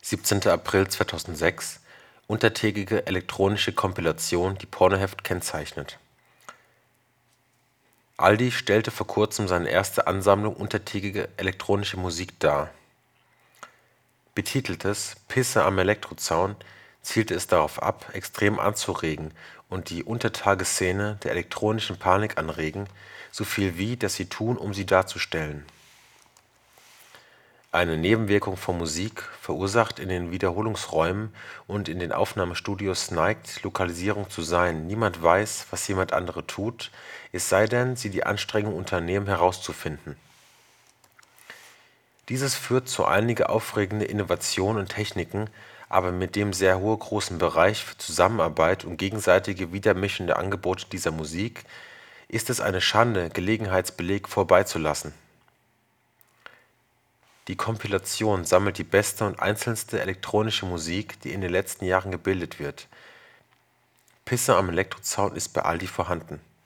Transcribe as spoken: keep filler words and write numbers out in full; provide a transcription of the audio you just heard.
siebzehnter April zweitausendsechs, untertägige elektronische Kompilation, die Pornoheft kennzeichnet. Aldi stellte vor kurzem seine erste Ansammlung untertägige elektronische Musik dar. Betiteltes „ Pisse am Elektrozaun “zielte es darauf ab, extrem anzuregen und die Untertageszene der elektronischen Panik anregen, soviel wie, dass sie tun, um sie darzustellen. Eine Nebenwirkung von Musik verursacht in den Wiederholungsräumen und in den Aufnahmestudios neigt, Lokalisierung zu sein: Niemand weiß, was jemand andere tut, es sei denn, sie die Anstrengung unternehmen, herauszufinden. Dieses führt zu einigen aufregenden Innovationen und Techniken, aber mit dem sehr großen Bereich für Zusammenarbeit und gegenseitige wiedermischende Angebote dieser Musik ist es eine Schande, Gelegenheitsbeleg vorbeizulassen. Die Kompilation sammelt die beste und einzelnste elektronische Musik, die in den letzten Jahren gebildet wird. Pisse am Elektrozaun ist bei Aldi vorhanden